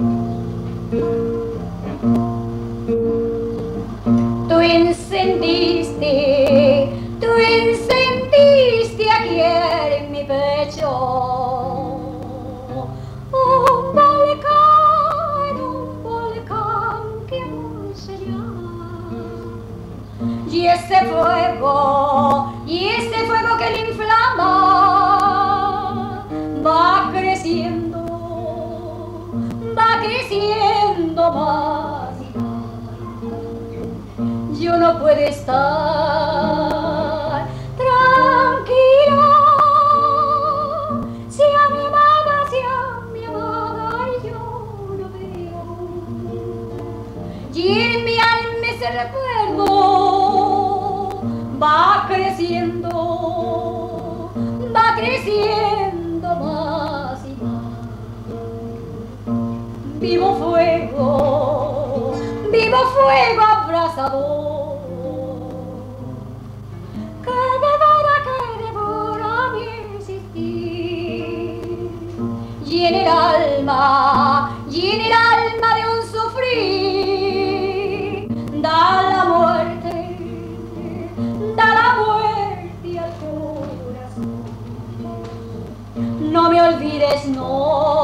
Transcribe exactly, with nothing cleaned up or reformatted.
Tú encendiste, tú encendiste ayer en mi pecho un volcán, un volcán que aún se llama. Y ese fuego, y ese fuego que le inflama va creciendo, va creciendo más y más. Yo no puedo estar tranquila si a mi amada, si a mi amada yo no veo. Y en mi alma ese recuerdo va creciendo, va creciendo más y más. Vivo fuego, vivo fuego abrasador, que devora, que devora mi existir. Y en el alma, y en el alma de un sufrir, da la muerte, da la muerte al corazón. No me olvides, no.